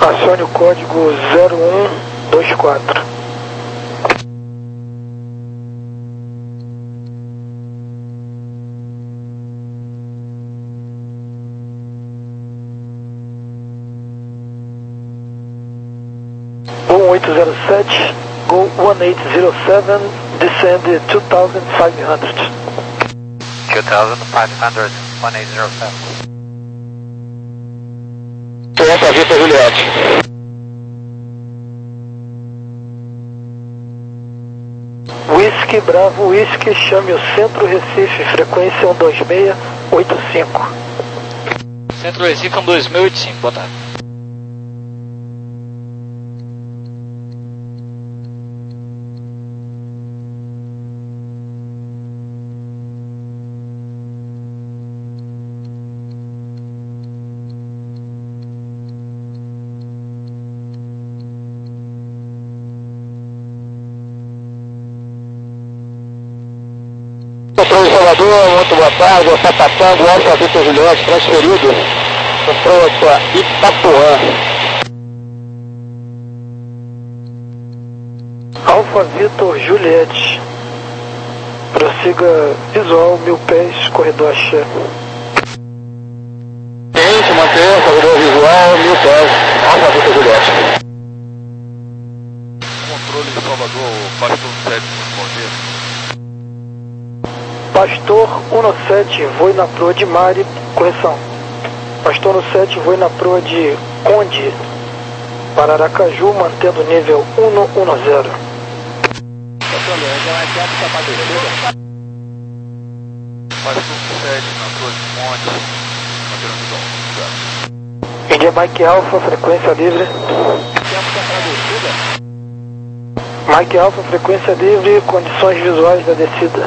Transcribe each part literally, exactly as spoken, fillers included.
Acione o código zero um dois quatro. um oito zero sete, go one eight zero seven, descend two thousand five hundred. two thousand five hundred, one eight zero seven. Toyota Vitor Juliette. Whisky Bravo Whisky, chame o Centro Recife, frequência um dois seis oito cinco. Centro Recife um dois seis oito cinco, boa tarde. Controle Salvador, muito boa tarde, Sapatanga, Alfa Vitor Juliette, transferido, controle para Itapuã. Alfa Vitor Juliette, prossiga visual, mil pés, corredor axé. Gente, mantenha, corredor visual, mil pés, Alfa Vitor Juliette. Controle de Salvador, Pastor sete, bom dia. Pastor um sete, voe na proa de Mari, correção. Pastor um sete, voe na proa de Conde, para Aracaju, mantendo nível um um zero. Pastor sete, na proa de Monte, mantendo nível um zero. India Mike Alpha, frequência livre. Mike Alpha, frequência livre, condições visuais da descida.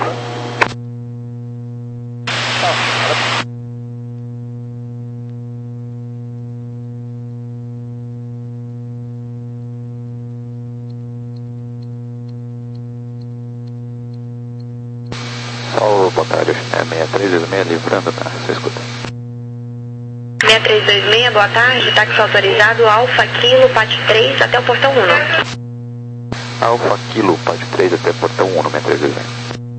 Salve, boa tarde. É seis três dois seis, livrando na sua escuta. seis três dois seis, boa tarde. Táxi autorizado, Alfa Kilo, Pátio três, até o portão um. Alfa Kilo, Pátio três, até portão um, seis três dois seis.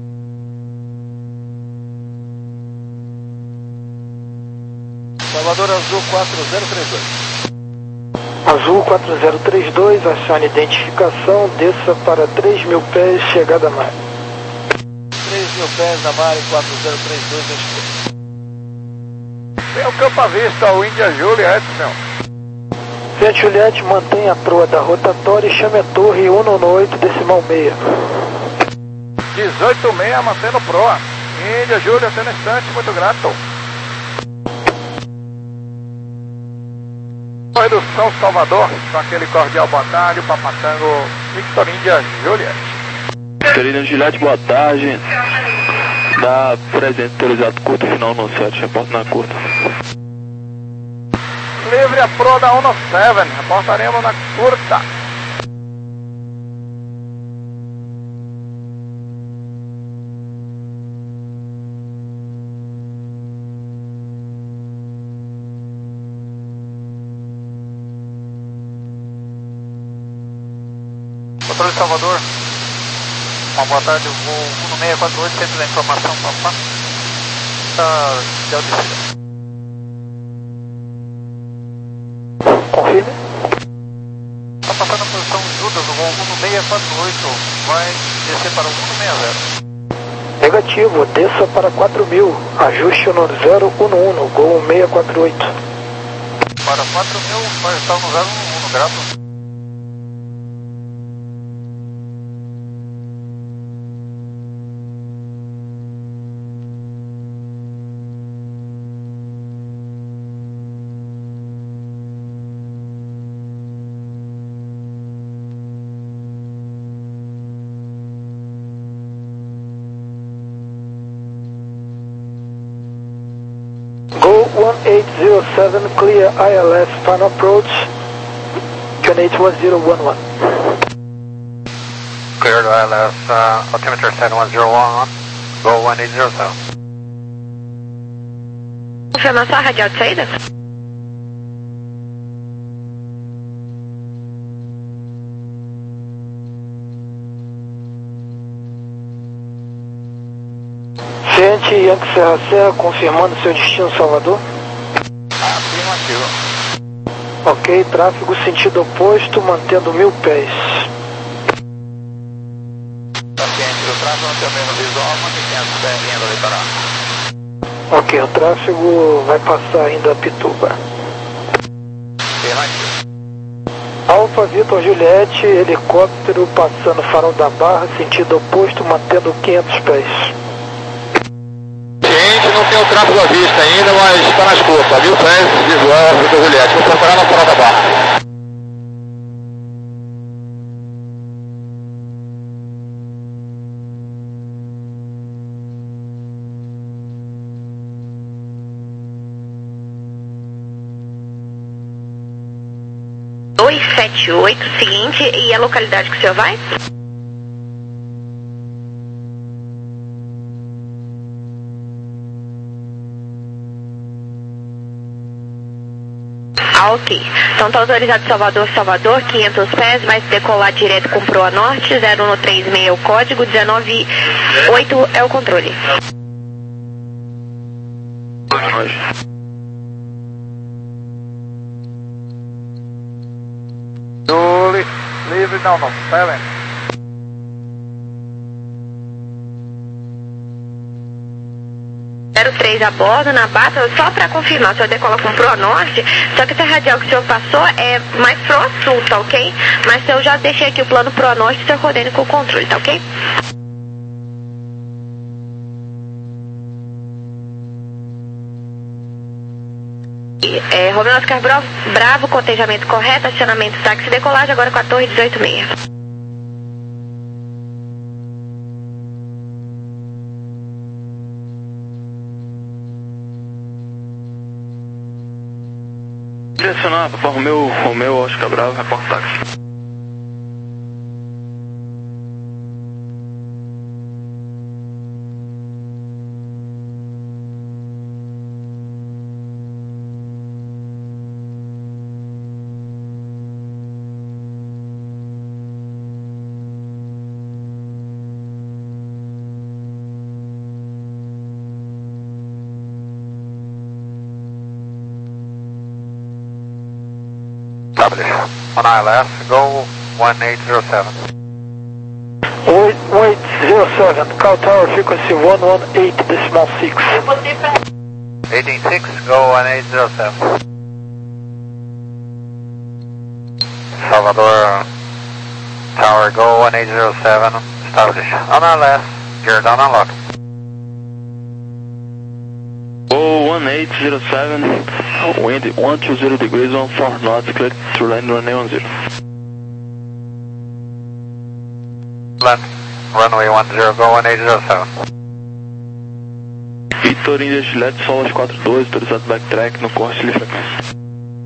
Salvador Azul quatro zero três dois. Azul quatro zero três dois, acione identificação, desça para três mil pés, chegada a Mari. três mil pés na Mari quatro zero três dois, escuta. Tem o Campo à Vista, o India Juliette, meu. Fiat Juliette, mantenha a proa da rotatória e chame a torre um nove oito decimal seis. dezoito seis, mantendo proa. India Juliette, no instante, muito grato. Redução Salvador, com aquele cordial boa tarde, Papatango, Victor India Juliette. Victor India Juliette, boa tarde. Dá presente autorizado curto, final no sete, reporto na curta. Livre a proa da um sete, reportaremos na curta. Controle de Salvador, uma boa tarde, voo um seis quatro oito, centro da informação, papá. Tá, deu descida. Confirme. Tá passando a posição Judas, o voo um seis quatro oito, vai descer para o um seis zero. Negativo, desça para quatro mil, ajuste no zero um um, gol um seis quatro oito. Para quatro mil, vai estar no zero um um, grato. one eight zero seven, clear I L S, final approach, two eight one zero one one. Cleared I L S, uh, altimeter seven one zero one, go one eight zero seven. Confirmação radial de saída? Juliette, Yankee Serra Serra, confirmando seu destino Salvador. Afirmativo. Ok, tráfego sentido oposto, mantendo mil pés. Paciente do tráfego no seu mesmo visual, mantém quinhentos pés linha do litoral. Ok, o tráfego vai passar ainda a Pituba. Afirmativo. Alfa Vitor Juliette, helicóptero passando farol da Barra, sentido oposto, mantendo quinhentos pés. Ciente, não tem o tráfego à vista ainda, mas está na escopa. Mil pés, visual, Vitor Juliette. Vou procurar no farol da Barra. dois sete oito, seguinte, e a localidade que o senhor vai? Ah, ok. Então tá autorizado Salvador, Salvador, quinhentos pés, vai decolar direto com Proa Norte, zero um três seis é o código, dezenove oito é o controle. Julie, livre, não, não, Seven. zero três a bordo, na bata, só para confirmar, o senhor decola com Proa Norte, só que essa radial que o senhor passou é mais pro sul, tá ok? Mas eu já deixei aqui o plano Proa Norte, o senhor coordena com o controle, tá ok? É, Romeo Oscar Bravo, Bravo, cotejamento correto, acionamento táxi, decolagem agora com a torre dezoito seis. Direcionar para Romeo, Romeo Oscar Bravo, reporta táxi. On I L S, go one eight zero seven. one eight zero seven, Cal Tower frequency one one eight decimal six. eighteen six, go one eight zero seven. Salvador Tower, go one eight zero seven, establish on I L S, gear down and lock. Go one eight zero seven, wind one two zero degrees, one four knots, clear through line runway one zero. Land, runway one zero, go one eight zero seven. Vitor India Juliette, Solas quatro dois, autorizado backtrack no corte de frequência.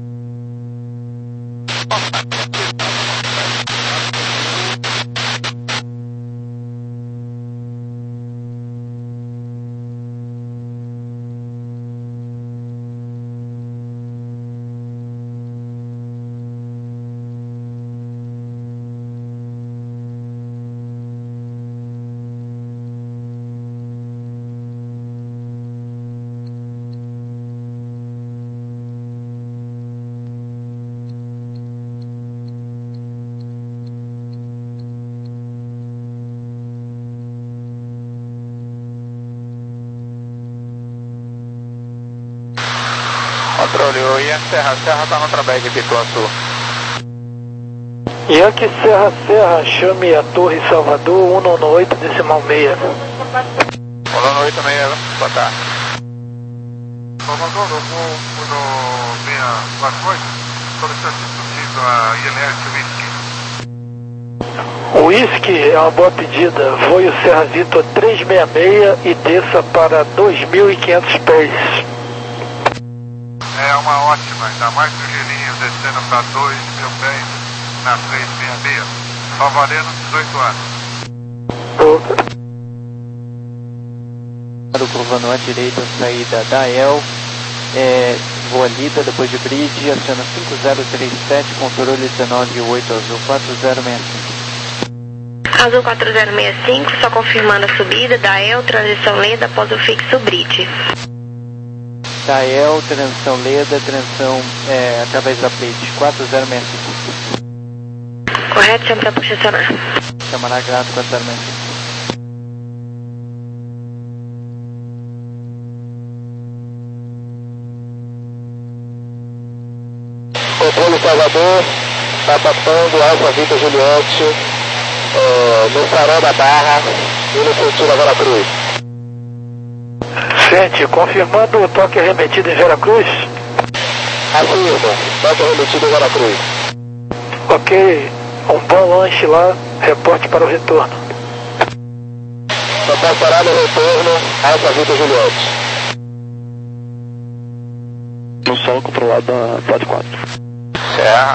Controle, o Yankee Serra Serra tá no Trabeg, Pituaçu. Yankee Serra Serra, chame a Torre Salvador cento e oito decimal seis. cento e oito seis, boa tarde. Salvador, eu vou no seis quatro oito, solicitando possível a I L S Whisky. Whisky é uma boa pedida, voe o Serra Vitor trezentos e sessenta e seis e desça para dois mil e quinhentos pés. É uma ótima, ainda mais que o girinho descendo para dois mil pés na trezentos e sessenta e seis. Só valendo dezoito anos. Curvando à direita, saída da E L, é, voa lida depois de bridge, aciona cinco zero três sete, controle dezenove oito azul quatro zero seis cinco. Azul quatro zero seis cinco, só confirmando a subida, Dael, transição lenta após o fixo Bridge. Dael, transição leda, transição é, através da plate quatro zero seis cinco. Correto, chama para posicionar. Chamará grato quatro zero seis cinco. Controle Salvador, está passando Alfa Vitor Juliette, é, no farol da Barra e no sentido a Veracruz. Sente, confirmando o toque remetido em Veracruz. Afirmo, toque remetido em Veracruz. Ok, um bom lanche lá, reporte para o retorno. Total parada e retorno, Alfa Vitor Juliette. No solo controlado da quatro quatro. Serra.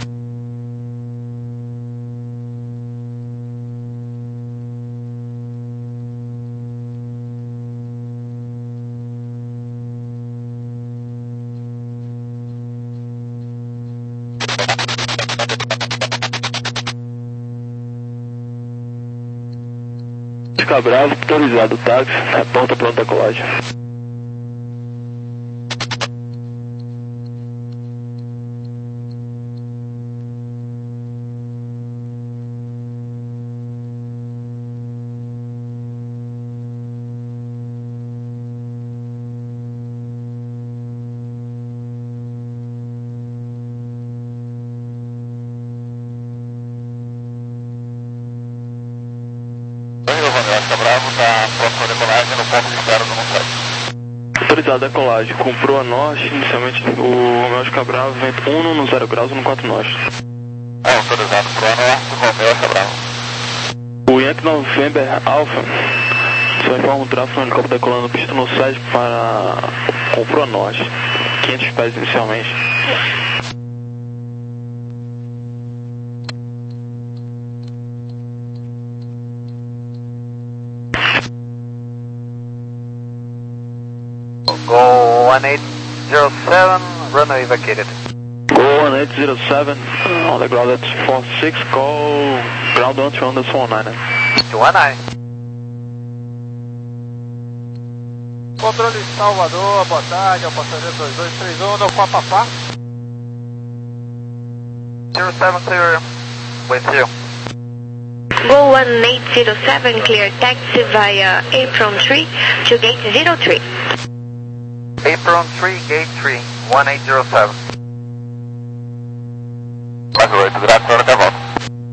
Fica bravo, autorizado o táxi, reporta pronta a decolagem. Autorizado a decolagem, com proa norte, inicialmente o Romeo Oscar Bravo, vento um no zero graus no quatro norte. É, autorizado proa norte, Romeo Oscar Bravo. O Yankee November Alpha, só informa o tráfego no helicóptero decolando pista no site para com proa norte, quinhentos pés inicialmente. Go one eight zero seven, runway vacated. Go one eight zero seven, on the ground that's four six, call ground on two hundred four nine. To one nine. Controle Salvador, boa tarde, ao passageiro dois dois três um, no Papapá. zero seven clear, with you. Go one eight zero seven, clear taxi via apron three to gate zero three. Apron three, gate three, one eight zero seven. Mais oito, grato, hora da volta.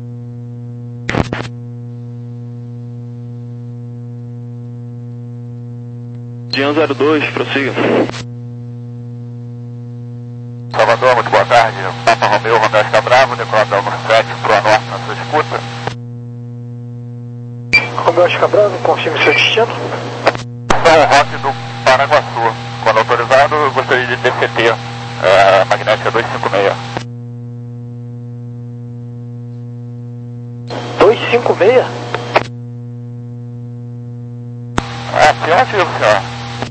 Jean zero dois, prossiga. Salvador, muito boa tarde. Papa Romeo, Romeo Oscar Bravo, decolado da Alfa sete, proa norte na sua escuta. Romeo Oscar Bravo, confirme seu destino. São Roque do Paraguaçu. Quando autorizado, eu gostaria de D C T, a magnética dois cinco seis. dois cinco seis? É, afirmativo, senhor.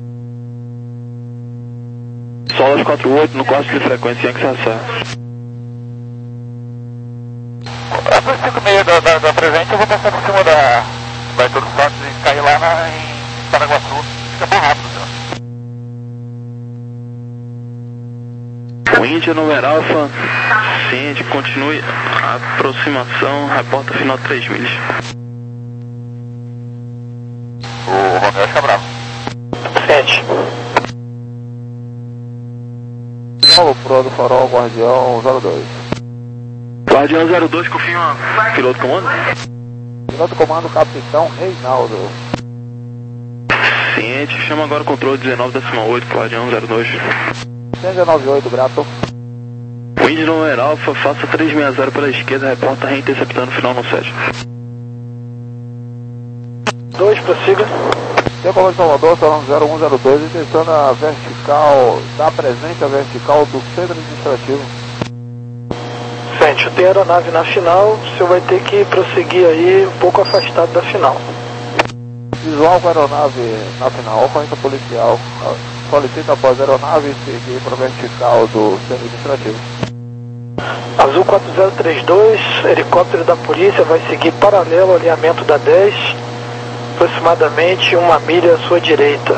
Solas quatro oito no corte de frequência Yankee Sassá. A dois cinco seis da, da, da presente eu vou passar por cima da da Heitor Santos e cair lá na, em Paraguaçu. Fica bem rápido, senhor. O Índia Nover Alpha, ciente, continue a aproximação, reporta final três milhas. O Romeo Oscar Bravo. Sente. Paulo Pro do Farol, Guardião zero dois. Guardião zero dois, confirma piloto comando. Piloto comando, Capitão Reinaldo. Ciente, chama agora o controle dezenove oito, Guardião zero dois. cento e noventa e oito, grato. Wind Nover Alpha, faça trezentos e sessenta pela esquerda, reporta reinterceptando final no sete. dois, prossiga. Tem comando de Salvador, salão zero um zero dois, intenção a vertical, está presente a vertical do centro administrativo. Sente, tem aeronave na final, o senhor vai ter que prosseguir aí um pouco afastado da final. Visual com a aeronave na final, ocorrência policial. Solicita após a aeronave seguir para a vertical do centro administrativo. Azul quatro zero três dois, helicóptero da polícia vai seguir paralelo ao alinhamento da dez, aproximadamente uma milha à sua direita.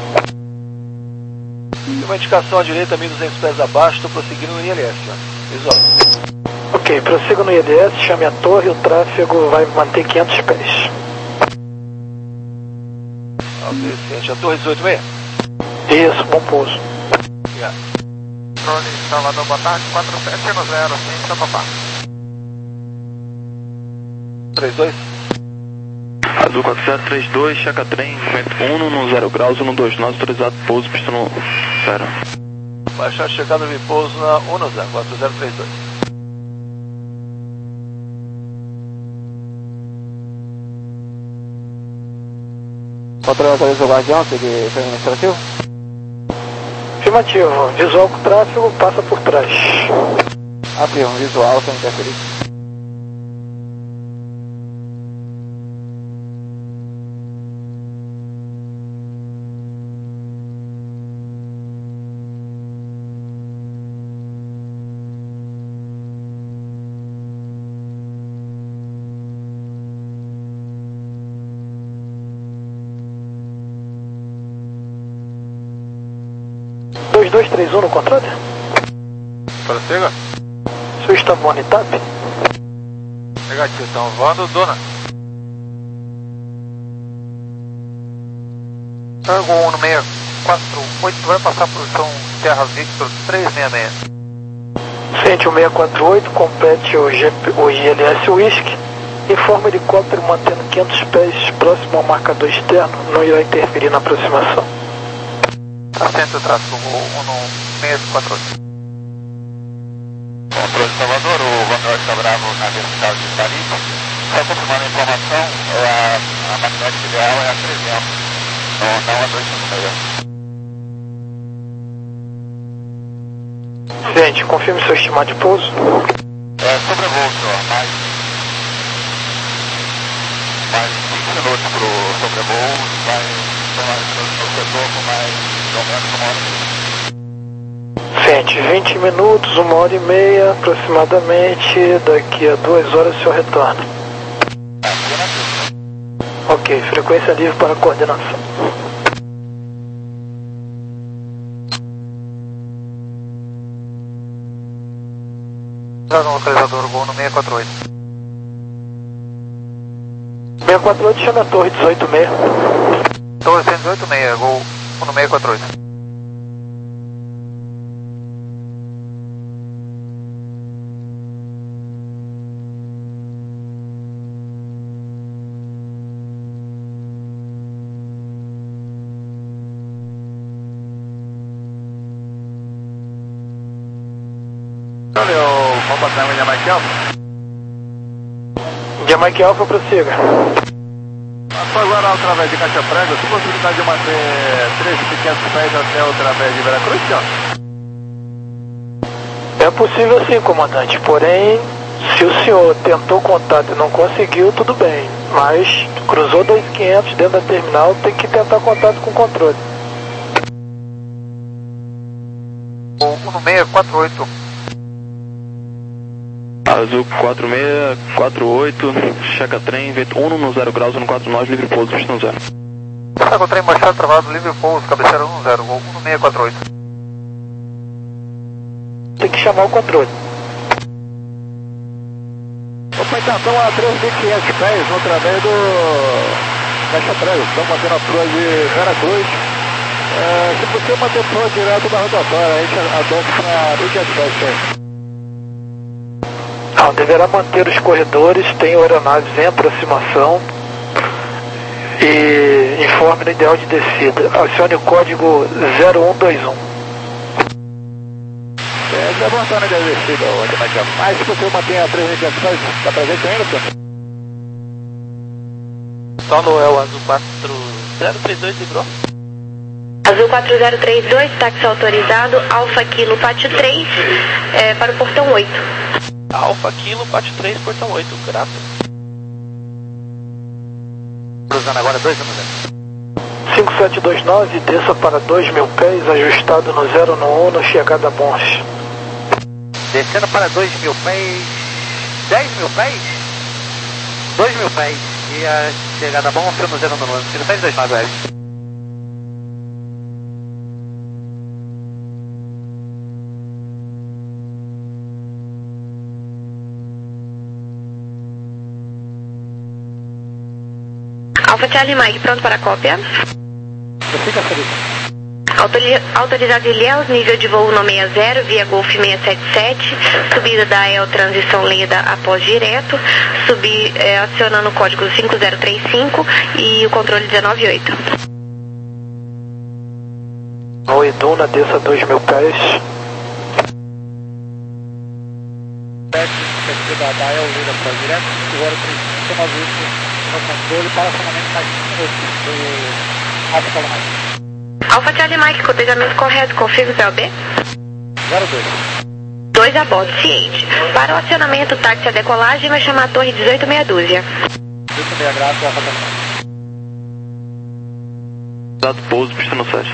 Tem uma indicação à direita, mil e duzentos pés abaixo, estou prosseguindo no I L S. Visual. Ok, prossiga no I L S, chame a torre, o tráfego vai manter quinhentos pés. Ok, ciente. A torre dezoito seis? Isso, bom pouso. Obrigado. Controle Salvador, boa tarde, quatro sete um zero, sim, São Papá. três dois. Azul quatro zero três dois, checa trem, vento um no zero graus, um dois nove, autorizado pouso, pista no zero. Baixar checada de pouso na um zero, quatro zero três dois. Controle autoriza o Guardião, seguir frente administrativo? Afirmativo, visual com tráfego, passa por trás. Afirmo, visual, sem interferir. dois dois três um no controle? Prossiga. Seu estamos on tap? Negativo, estão voando, dona. Cargo um no seis quatro oito vai passar por São Terra Victor três seis seis. Ciente um seis quatro oito, compete o, G P, o I L S Whisky. Informa o helicóptero mantendo quinhentos pés próximo ao marcador externo, não irá interferir na aproximação. Assento o tráfego um no seis quatro oito. Controle de Salvador, o Romeo está bravo na vertical de Paris. Só confirmando a informação, a, a magnética ideal é a trezentos, não, não a duzentos e cinquenta. Ciente, confirme seu estimado de pouso. É, sobrevoo, senhor, mais, mais vinte minutos para o sobrevoo, vai tomar no setor com mais ou menos uma hora e meia. Ciente, vinte minutos, uma hora e meia aproximadamente, daqui a duas horas o senhor retorna. Ok, frequência livre para coordenação. Já no localizador, gol no seis quatro oito. seis quatro oito, chama a torre dezoito seis. Torre cento e dezoito seis, gol no seis quatro oito. Olha, vamos passar em Jamaica Alpha? Jamaica Alpha, prossiga. Passou agora através de Caixa Prego, tem possibilidade de manter três pequenos pés até através de Veracruz, senhor? É possível sim, comandante, porém, se o senhor tentou contato e não conseguiu, tudo bem. Mas cruzou dois mil e quinhentos dentro da terminal, tem que tentar contato com o controle. Gol no seis quatro oito. Azul quatro seis quatro oito, checa trem, vento um no zero graus, um quatro nove, livre pouso, pista no zero. Tá com o trem baixado, travado, livre pouso, cabeceira um zero, gol no seis quatro oito. Tem que chamar o controle. Opa, então estão a três mil e quinhentos pés através do Caixa Prego. Estamos mantendo a proa de Veracruz. É, se você manter proa direto da rotatória, a gente adota para mil e quinhentos pés. Não, deverá manter os corredores, tem aeronaves em aproximação e informe no ideal de descida. Acione o código zero um dois um. É, já vou estar na descida, onde vai ser. Mas se você mantém a três mil e quinhentos pés, está presente ainda, senhor? Só no é o Azul quatro zero três dois livrou. Azul quatro zero três dois, táxi autorizado, Alfa Kilo Pátio três, é, para o portão oito. Alfa Kilo Pátio três, portão oito, grato. Cruzando agora dois anos. cinco sete dois nove, desça para dois mil pés, ajustado no zero no um, chegada a Bons. Descendo para dois mil pés. dez mil pés? dois mil pés. E a chegada bom, filme zero no ano. sete dois nove, velho. Alfa Charlie Mike, pronto para a cópia. Fica feliz. Autori autorizado Ilhéus, nível de voo nove sessenta, via Golf seiscentos e setenta e sete, subida da E L, transição Leda após direto, subir é, acionando o código cinco zero três cinco e o controle dezenove oito. Oi, Duna, desça dois mil pés. Da, da E L Leda após direto, cinco zero três cinco, nove oito no controle para acionamento mais cinco minutos do Alfa Charlie Mike. Alfa Charlie Mike, cotejamento correto, confirme o P O B. zero dois. dois a bordo, ciente. Para o acionamento, táxi a decolagem, vai chamar a torre dezoito meia dúzia. dezoito meia graça, Alfa Charlie Mike. Dado pouso, pista no sete.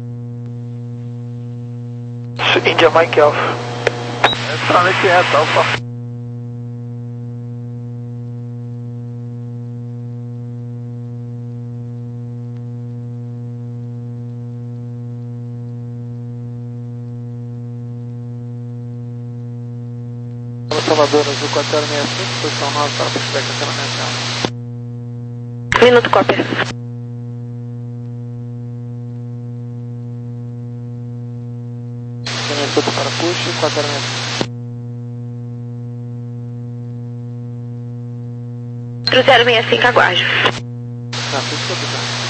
India Mike Alpha. Extremamente reto, Alfa. Salvador, Azul quatro zero seis cinco, posição nove para pushback acionamento. Minuto, cópia. Minuto para push, quatro zero seis cinco. quatro zero seis cinco, aguarde. Não, tudo sob.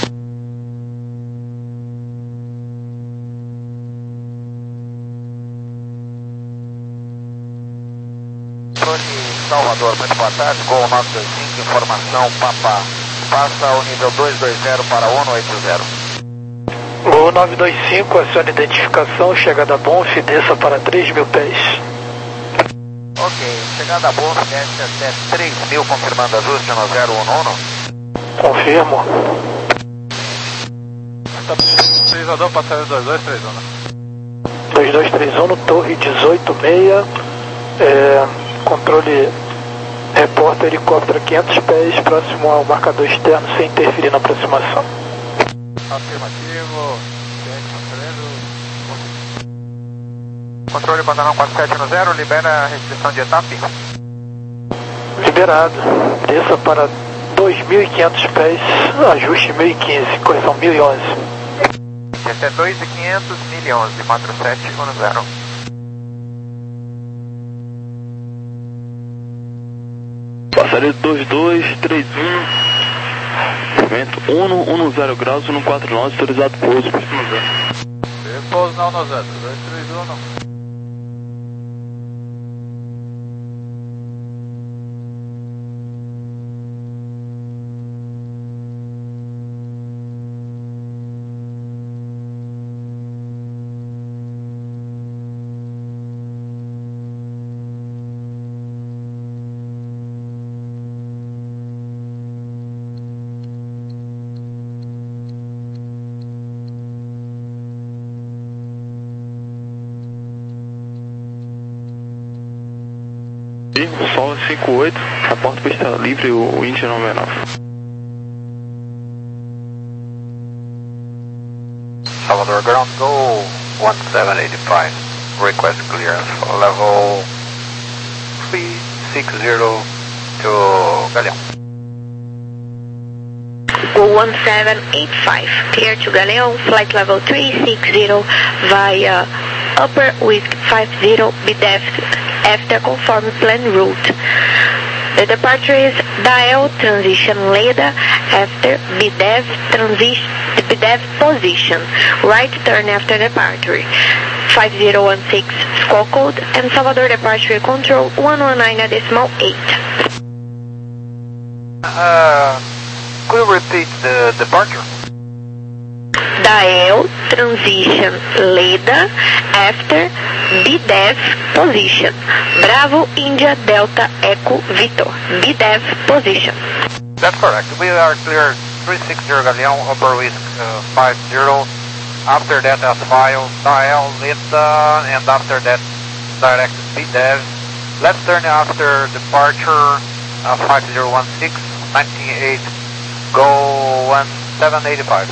Salvador, muito boa tarde, Gol nove dois cinco, informação, Papa, passa o nível dois dois zero para um oito zero. Gol nove dois cinco, acione identificação, chegada bom, desça para três mil pés. Ok, chegada bom, desce até três mil, confirmando ajuste no zero um um. Confirmo. Utilizador, passageiro dois dois três um. dois dois três um, torre dezoito meia, é, controle repórter helicóptero quinhentos pés, próximo ao marcador externo, sem interferir na aproximação. Afirmativo, controle Bandanão quatro sete no zero, libera a restrição de etapa. Liberado, desça para dois mil e quinhentos pés, ajuste mil e quinze, correção mil e onze. Esse é dois mil e quinhentos, mil e onze, quatro sete um zero. Passaria dois dois três um, vento um zero graus, um quatro nove, autorizado pouso, pista no zero. Pouso não no zero, dois três um não. Sol cinco oito, a porta pista livre, o India noventa e nove. Salvador, ground go one seven eight five, request clearance for level three six zero to Galeão. Go one seven eight five, clear to Galeão, flight level three six zero via Upper Whiskey five zero, B D F after conform plan route. The departure is dial transition Leda after B D F transition B D F position. Right turn after departure. five zero one six score code and Salvador departure control one one nine decimal eight. Uh, could you repeat the departure? Dial transition Leda after B D F position. Bravo India Delta Echo Victor. B D F position. That's correct. We are clear three six zero Galeão, Upper Whisk uh, five zero. After that, as file, dial, Leda, and after that, direct B dev, left turn after departure uh, five zero one six, nineteen eight, go one seven eight five.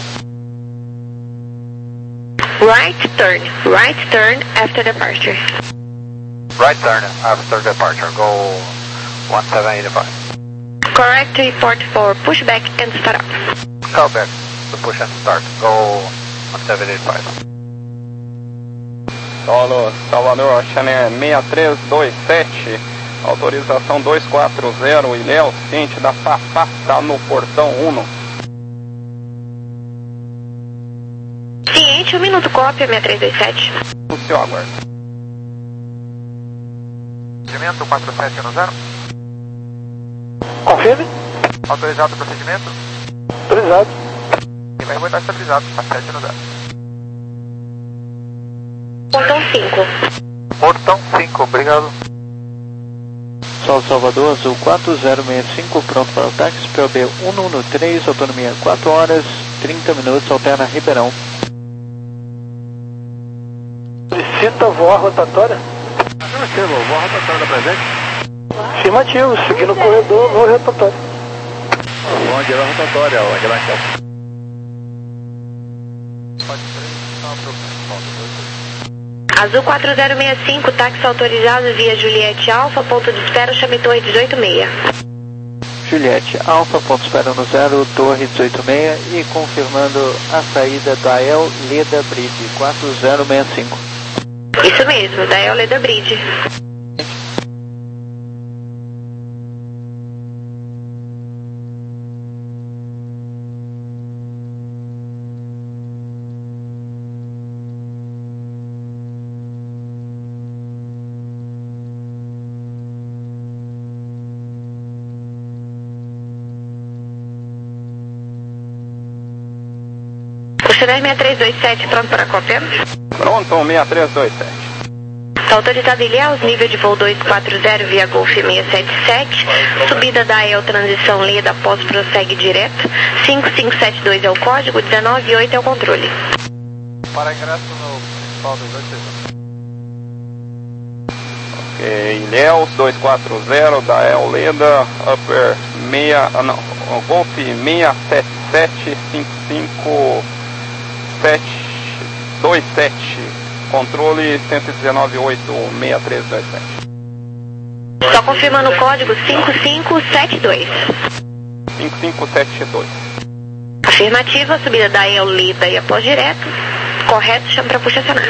Right turn, right turn after departure. Right turn after departure, go one seven eight five. Correct report for pushback and start up. Call back to push and start, go one seven eight five. Solo Salvador, Channel seis três dois sete, autorização dois quatro zero, Ilhéus, ciente da Fafá, tá no portão um. Ciente, um minuto, cópia seis três dois sete. O seu aguardo. Procedimento quatro sete um zero. Confirme. Autorizado o procedimento? Autorizado. E vai estar estabilizado, quatro sete um zero. Portão cinco. Portão cinco, obrigado. Sol Salvador, Azul quatro zero seis cinco, pronto para o táxi, P O B um um três, autonomia quatro horas, trinta minutos, alterna Ribeirão. Solicita voar rotatória? Afirmativo, voar rotatória da presente? Afirmativo, seguindo o corredor, voo rotatória. Onde é a rotatória, onde é a marcação? Azul quatro zero seis cinco, táxi autorizado via Juliette Alfa, ponto de espera, chame Torre dezoito seis. Juliette Alfa, ponto de espera no zero, Torre dezoito seis e confirmando a saída da El Leda Bridge quatro zero seis cinco. Isso mesmo, da El Leda Bridge. seis três dois sete, pronto para cópia? Pronto, seis três dois sete. Está autorizado Ilhéus, nível de voo dois quatro zero via Golf seis sete sete, subida da E L, transição Leda, após prossegue direto, cinco cinco sete dois é o código, dezenove oito é o controle. Para ingresso no principal dos dois seis. Ok, Ilhéus dois quatro zero da E L Leda, Upper seis, ah, não, Golf seis sete sete cinco cinco sete dois sete, controle cento e dezenove oito, seis três dois sete. Só confirmando o código cinco cinco sete dois. cinco cinco sete dois. Afirmativa, subida da E L Leda e após direto. Correto, chama para puxa acionar.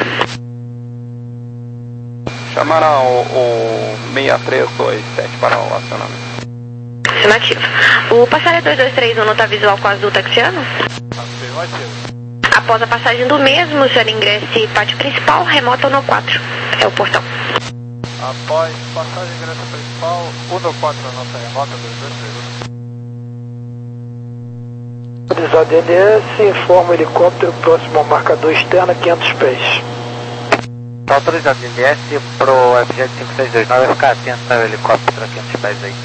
Chamará o, o seis três dois sete para o acionamento. Afirmativa. O passageiro dois dois três um não está visual com o azul taxiano? Afirmativo. Após a passagem do mesmo, o senhor ingresse pátio principal, remota no quatro. É o portão. Após passagem ingresso principal, um no quatro na nossa remota dois dois três. Autorizado L S, informa o helicóptero próximo ao marcador externo a quinhentos pés. Está autorizado L S pro F J cinco seis dois nove, vai ficar atento ao helicóptero a quinhentos pés aí.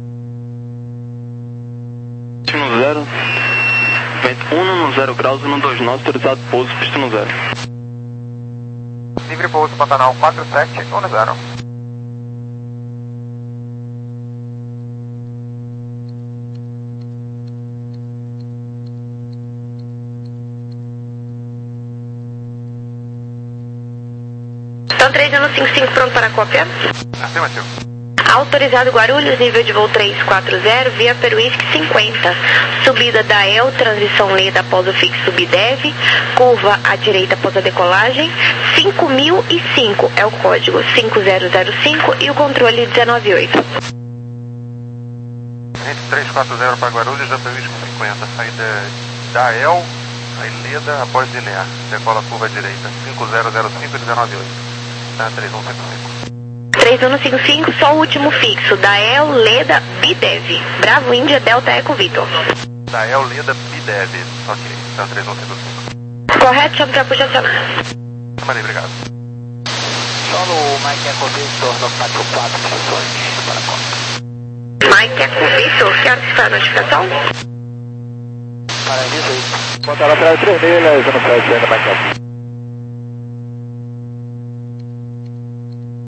No zero, vento um no zero graus e no dois nove, autorizado pouso, pista no zero. Livre pouso Pantanal quatro sete um no zero. Então três um cinco cinco, pronto para a cópia? Afirmativo. Autorizado Guarulhos, nível de voo três quatro zero, via Peruísque cinquenta. Subida da E L, transição Leda após o fixo Bidev, curva à direita após a decolagem, cinco mil e cinco é o código, cinco zero zero cinco e o controle dezenove oito. três quatro zero para Guarulhos, da Peruísque cinquenta, saída da E L, aí Leda após Linear, decola a curva à direita, cinco zero zero cinco e dezenove oito, tá, três um cinco cinco. três um cinco cinco, só o último fixo, da E L, Leda, Bidev, Bravo Índia, Delta Eco Vitor. Da E L, Leda, Bidev, ok, tá, três um cinco cinco. Correto, chama para puxa acionar. Camarei, obrigado. Solo Mike Eco Victor no quatro quatro, para a conta. Mike Eco Vitor, quero que a notificação? Para aviso aí. Ponta lateral três milhas, no prédio ainda mais